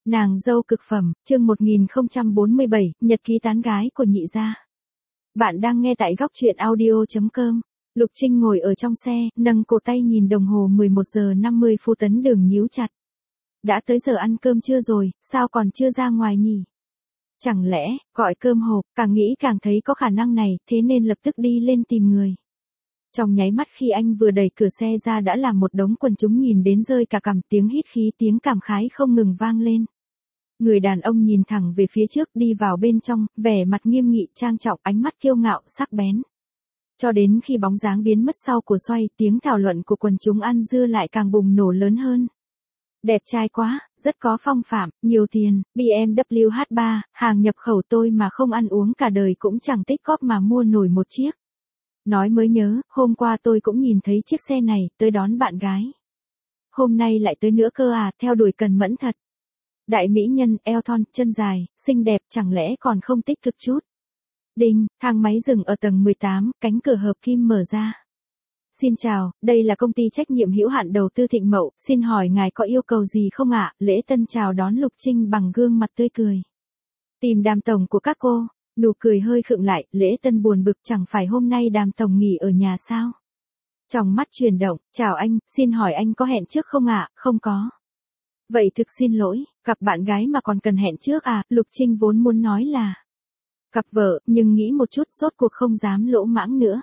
Nàng dâu cực phẩm, chương 1047, nhật ký tán gái của nhị gia. Bạn đang nghe tại góc truyện audio.com. Lục Trinh ngồi ở trong xe, nâng cổ tay nhìn đồng hồ 11 giờ 50 phút tấn đường nhíu chặt. Đã tới giờ ăn cơm chưa rồi, sao còn chưa ra ngoài nhỉ? Chẳng lẽ, gọi cơm hộp, càng nghĩ càng thấy có khả năng này, thế nên lập tức đi lên tìm người. Trong nháy mắt khi anh vừa đẩy cửa xe ra đã làm một đống quần chúng nhìn đến rơi cả cằm, tiếng hít khí, tiếng cảm khái không ngừng vang lên. Người đàn ông nhìn thẳng về phía trước đi vào bên trong, vẻ mặt nghiêm nghị trang trọng, ánh mắt kiêu ngạo, sắc bén. Cho đến khi bóng dáng biến mất sau cổ xoay, tiếng thảo luận của quần chúng ăn dưa lại càng bùng nổ lớn hơn. Đẹp trai quá, rất có phong phạm, nhiều tiền, BMW H3, hàng nhập khẩu tôi mà không ăn uống cả đời cũng chẳng tích cóp mà mua nổi một chiếc. Nói mới nhớ, hôm qua tôi cũng nhìn thấy chiếc xe này, tới đón bạn gái. Hôm nay lại tới nữa cơ à, theo đuổi cần mẫn thật. Đại mỹ nhân, eo thon, chân dài, xinh đẹp, chẳng lẽ còn không tích cực chút. Đinh, thang máy dừng ở tầng 18, cánh cửa hợp kim mở ra. Xin chào, đây là công ty trách nhiệm hữu hạn đầu tư Thịnh Mậu, xin hỏi ngài có yêu cầu gì không ạ? Lễ Tân chào đón Lục Trinh bằng gương mặt tươi cười. Tìm Đàm tổng của các cô. Nụ cười hơi khựng lại, Lễ Tân buồn bực, chẳng phải hôm nay Đàm tổng nghỉ ở nhà sao? Trong mắt chuyển động, chào anh, xin hỏi anh có hẹn trước không ạ? Không có. Vậy thực xin lỗi, gặp bạn gái mà còn cần hẹn trước à? Lục Trinh vốn muốn nói là gặp vợ, nhưng nghĩ một chút rốt cuộc không dám lỗ mãng nữa.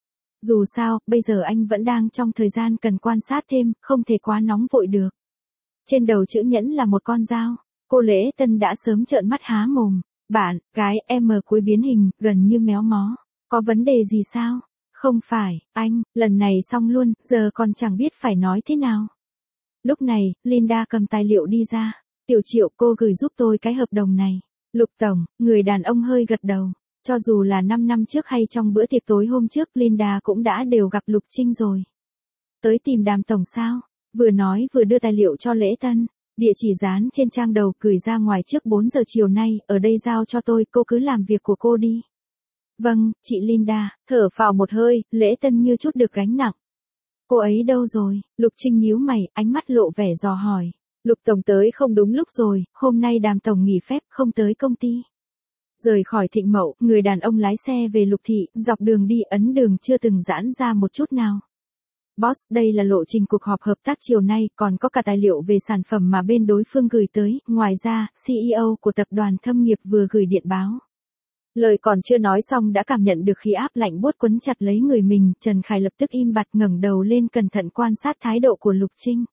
Dù sao, bây giờ anh vẫn đang trong thời gian cần quan sát thêm, không thể quá nóng vội được. Trên đầu chữ nhẫn là một con dao, cô Lễ Tân đã sớm trợn mắt há mồm. Bạn, gái, M cuối biến hình, gần như méo mó. Có vấn đề gì sao? Không phải, anh, lần này xong luôn, giờ còn chẳng biết phải nói thế nào. Lúc này, Linda cầm tài liệu đi ra. Tiểu Triệu, cô gửi giúp tôi cái hợp đồng này. Lục tổng, người đàn ông hơi gật đầu. Cho dù là 5 năm trước hay trong bữa tiệc tối hôm trước, Linda cũng đã đều gặp Lục Trinh rồi. Tới tìm Đàm tổng sao? Vừa nói vừa đưa tài liệu cho Lễ Tân. Địa chỉ dán trên trang đầu, gửi ra ngoài trước 4 giờ chiều nay, ở đây giao cho tôi, cô cứ làm việc của cô đi. Vâng, chị Linda, thở phào một hơi, Lễ Tân như chút được gánh nặng. Cô ấy đâu rồi? Lục Trinh nhíu mày, ánh mắt lộ vẻ dò hỏi. Lục tổng tới không đúng lúc rồi, hôm nay Đàm tổng nghỉ phép, không tới công ty. Rời khỏi Thịnh Mậu, người đàn ông lái xe về Lục thị, dọc đường đi ấn đường chưa từng giãn ra một chút nào. Boss, đây là lộ trình cuộc họp hợp tác chiều nay, còn có cả tài liệu về sản phẩm mà bên đối phương gửi tới, ngoài ra, CEO của tập đoàn Thâm Nghiệp vừa gửi điện báo. Lời còn chưa nói xong đã cảm nhận được khí áp lạnh buốt quấn chặt lấy người mình, Trần Khải lập tức im bặt ngẩng đầu lên cẩn thận quan sát thái độ của Lục Trinh.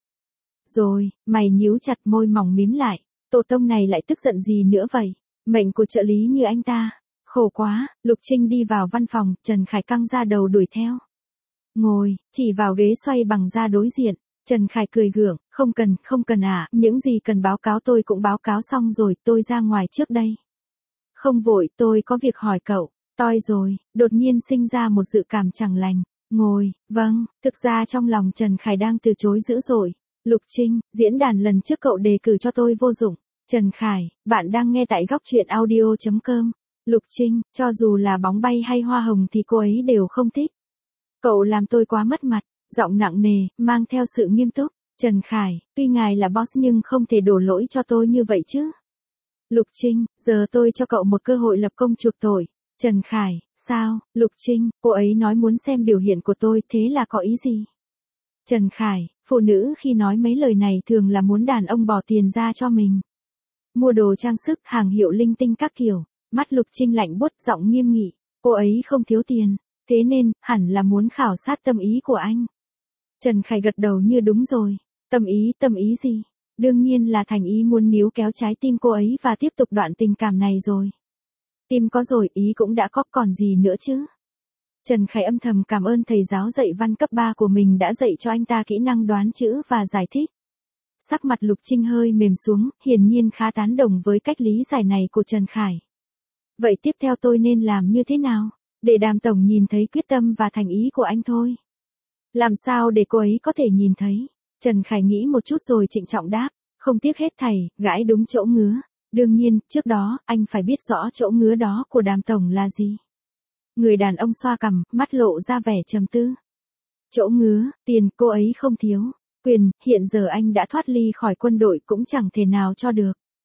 Rồi, mày nhíu chặt môi mỏng mím lại, tổ tông này lại tức giận gì nữa vậy? Mệnh của trợ lý như anh ta. Khổ quá, Lục Trinh đi vào văn phòng, Trần Khải căng ra đầu đuổi theo. Ngồi, chỉ vào ghế xoay bằng da đối diện. Trần Khải cười gượng, không cần à, những gì cần báo cáo tôi cũng báo cáo xong rồi, tôi ra ngoài trước đây. Không vội, tôi có việc hỏi cậu. Toi rồi, đột nhiên sinh ra một dự cảm chẳng lành. Ngồi, vâng, thực ra trong lòng Trần Khải đang từ chối dữ dội. Lục Trinh, diễn đàn lần trước cậu đề cử cho tôi vô dụng. Trần Khải, bạn đang nghe tại góc truyện audio.com. Lục Trinh, cho dù là bóng bay hay hoa hồng thì cô ấy đều không thích. Cậu làm tôi quá mất mặt, giọng nặng nề, mang theo sự nghiêm túc. Trần Khải, tuy ngài là boss nhưng không thể đổ lỗi cho tôi như vậy chứ. Lục Trinh, giờ tôi cho cậu một cơ hội lập công chuộc tội. Trần Khải, sao? Lục Trinh, cô ấy nói muốn xem biểu hiện của tôi, thế là có ý gì? Trần Khải, phụ nữ khi nói mấy lời này thường là muốn đàn ông bỏ tiền ra cho mình. Mua đồ trang sức, hàng hiệu linh tinh các kiểu. Mắt Lục Trinh lạnh buốt, giọng nghiêm nghị. Cô ấy không thiếu tiền, thế nên, hẳn là muốn khảo sát tâm ý của anh. Trần Khải gật đầu như đúng rồi. Tâm ý gì? Đương nhiên là thành ý muốn níu kéo trái tim cô ấy và tiếp tục đoạn tình cảm này rồi. Tim có rồi, ý cũng đã có, còn gì nữa chứ? Trần Khải âm thầm cảm ơn thầy giáo dạy văn cấp 3 của mình đã dạy cho anh ta kỹ năng đoán chữ và giải thích. Sắc mặt Lục Trinh hơi mềm xuống, hiển nhiên khá tán đồng với cách lý giải này của Trần Khải. Vậy tiếp theo tôi nên làm như thế nào? Để Đàm tổng nhìn thấy quyết tâm và thành ý của anh thôi. Làm sao để cô ấy có thể nhìn thấy? Trần Khải nghĩ một chút rồi trịnh trọng đáp. Không tiếc hết thảy, gãi đúng chỗ ngứa. Đương nhiên, trước đó, anh phải biết rõ chỗ ngứa đó của Đàm tổng là gì. Người đàn ông xoa cằm, mắt lộ ra vẻ trầm tư. Chỗ ngứa, tiền, cô ấy không thiếu. Quyền, hiện giờ anh đã thoát ly khỏi quân đội cũng chẳng thể nào cho được.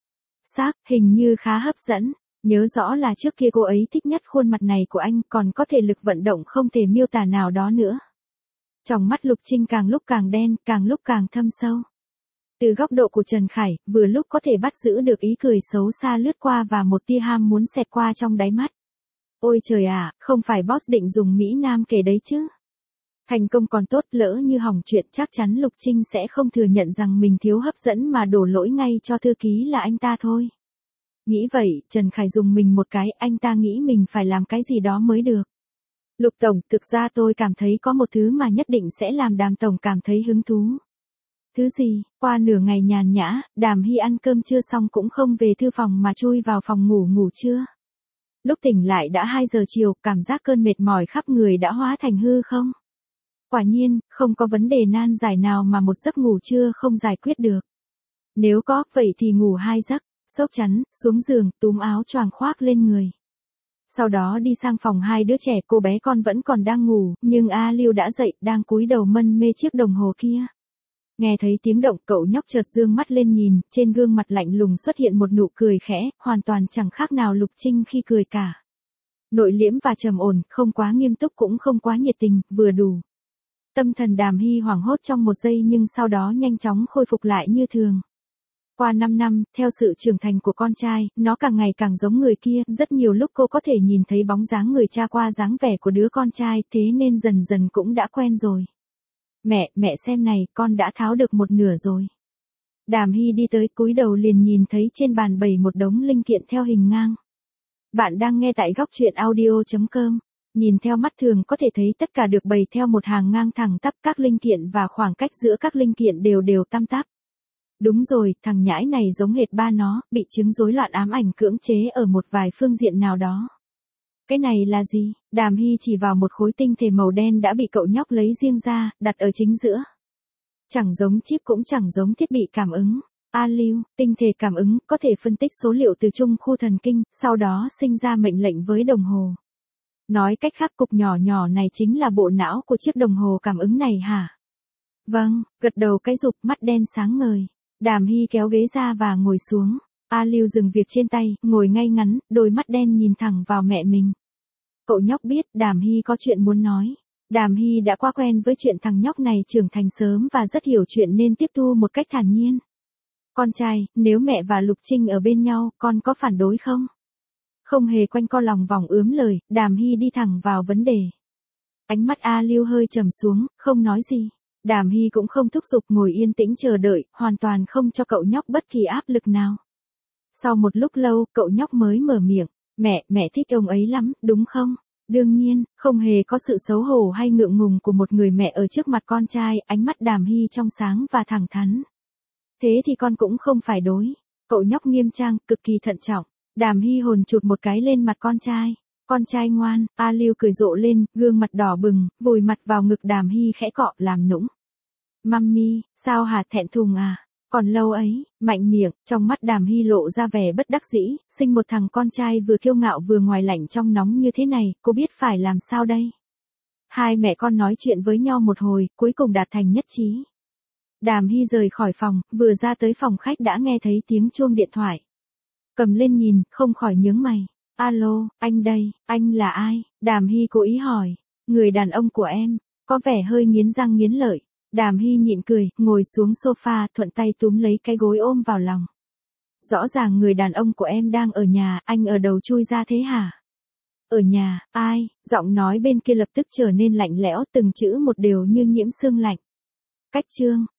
Xác, hình như khá hấp dẫn. Nhớ rõ là trước kia cô ấy thích nhất khuôn mặt này của anh, còn có thể lực vận động không thể miêu tả nào đó nữa. Trong mắt Lục Trinh càng lúc càng đen, càng lúc càng thâm sâu. Từ góc độ của Trần Khải, vừa lúc có thể bắt giữ được ý cười xấu xa lướt qua và một tia ham muốn xẹt qua trong đáy mắt. Ôi trời ạ, không phải boss định dùng Mỹ Nam kể đấy chứ. Thành công còn tốt, lỡ như hỏng chuyện chắc chắn Lục Trinh sẽ không thừa nhận rằng mình thiếu hấp dẫn mà đổ lỗi ngay cho thư ký là anh ta thôi. Nghĩ vậy, Trần Khải dùng mình một cái, anh ta nghĩ mình phải làm cái gì đó mới được. Lục Tổng, thực ra tôi cảm thấy có một thứ mà nhất định sẽ làm Đàm Tổng cảm thấy hứng thú. Thứ gì? Qua nửa ngày nhàn nhã, Đàm Hy ăn cơm trưa xong cũng không về thư phòng mà chui vào phòng ngủ trưa. Lúc tỉnh lại đã 2 giờ chiều, cảm giác cơn mệt mỏi khắp người đã hóa thành hư không? Quả nhiên, không có vấn đề nan giải nào mà một giấc ngủ trưa không giải quyết được. Nếu có, vậy thì ngủ 2 giấc, xốc chăn, xuống giường, túm áo choàng khoác lên người. Sau đó đi sang phòng 2 đứa trẻ, cô bé con vẫn còn đang ngủ, nhưng A Lưu đã dậy, đang cúi đầu mân mê chiếc đồng hồ kia. Nghe thấy tiếng động, cậu nhóc chợt dương mắt lên nhìn, trên gương mặt lạnh lùng xuất hiện một nụ cười khẽ, hoàn toàn chẳng khác nào Lục Trinh khi cười cả. Nội liễm và trầm ổn, không quá nghiêm túc cũng không quá nhiệt tình, vừa đủ. Tâm thần Đàm Hy hoảng hốt trong một giây nhưng sau đó nhanh chóng khôi phục lại như thường. Qua 5 năm, theo sự trưởng thành của con trai, nó càng ngày càng giống người kia, rất nhiều lúc cô có thể nhìn thấy bóng dáng người cha qua dáng vẻ của đứa con trai, thế nên dần dần cũng đã quen rồi. Mẹ xem này, con đã tháo được một nửa rồi. Đàm Hy đi tới cúi đầu liền nhìn thấy trên bàn bày một đống linh kiện theo hình ngang. Bạn đang nghe tại góc truyện audio.com. Nhìn theo mắt thường có thể thấy tất cả được bày theo một hàng ngang thẳng tắp, các linh kiện và khoảng cách giữa các linh kiện đều tăm tắp. Đúng rồi, thằng nhãi này giống hệt ba nó, bị chứng rối loạn ám ảnh cưỡng chế ở một vài phương diện nào đó. Cái này là gì? Đàm Hy chỉ vào một khối tinh thể màu đen đã bị cậu nhóc lấy riêng ra, đặt ở chính giữa. Chẳng giống chip cũng chẳng giống thiết bị cảm ứng. A Lưu, tinh thể cảm ứng, có thể phân tích số liệu từ trung khu thần kinh, sau đó sinh ra mệnh lệnh với đồng hồ. Nói cách khác, cục nhỏ nhỏ này chính là bộ não của chiếc đồng hồ cảm ứng này hả? Vâng, gật đầu cái rụp, mắt đen sáng ngời. Đàm Hy kéo ghế ra và ngồi xuống. A Lưu dừng việc trên tay, ngồi ngay ngắn, đôi mắt đen nhìn thẳng vào mẹ mình. Cậu nhóc biết Đàm Hy có chuyện muốn nói. Đàm Hy đã quá quen với chuyện thằng nhóc này trưởng thành sớm và rất hiểu chuyện nên tiếp thu một cách thản nhiên. Con trai, nếu mẹ và Lục Trinh ở bên nhau, con có phản đối không? Không hề quanh co lòng vòng ướm lời, Đàm Hy đi thẳng vào vấn đề. Ánh mắt A Lưu hơi trầm xuống, không nói gì. Đàm Hy cũng không thúc giục, ngồi yên tĩnh chờ đợi, hoàn toàn không cho cậu nhóc bất kỳ áp lực nào. Sau một lúc lâu, cậu nhóc mới mở miệng. Mẹ thích ông ấy lắm, đúng không? Đương nhiên, không hề có sự xấu hổ hay ngượng ngùng của một người mẹ ở trước mặt con trai, ánh mắt Đàm Hy trong sáng và thẳng thắn. Thế thì con cũng không phải đối. Cậu nhóc nghiêm trang, cực kỳ thận trọng. Đàm Hy hồn chụt một cái lên mặt con trai. Con trai ngoan, A Lưu cười rộ lên, gương mặt đỏ bừng, vùi mặt vào ngực Đàm Hy khẽ cọ, làm nũng. Mummy, sao hả, thẹn thùng à? Còn lâu ấy, mạnh miệng, trong mắt Đàm Hy lộ ra vẻ bất đắc dĩ, sinh một thằng con trai vừa kiêu ngạo vừa ngoài lạnh trong nóng như thế này, cô biết phải làm sao đây? Hai mẹ con nói chuyện với nhau một hồi, cuối cùng đạt thành nhất trí. Đàm Hy rời khỏi phòng, vừa ra tới phòng khách đã nghe thấy tiếng chuông điện thoại. Cầm lên nhìn, không khỏi nhướng mày. Alo, anh đây, anh là ai? Đàm Hy cố ý hỏi. Người đàn ông của em, có vẻ hơi nghiến răng nghiến lợi. Đàm Hy nhịn cười, ngồi xuống sofa, thuận tay túm lấy cái gối ôm vào lòng. Rõ ràng người đàn ông của em đang ở nhà, anh ở đầu chui ra thế hả? Ở nhà, ai? Giọng nói bên kia lập tức trở nên lạnh lẽo, từng chữ một đều như nhiễm sương lạnh. Cách chương.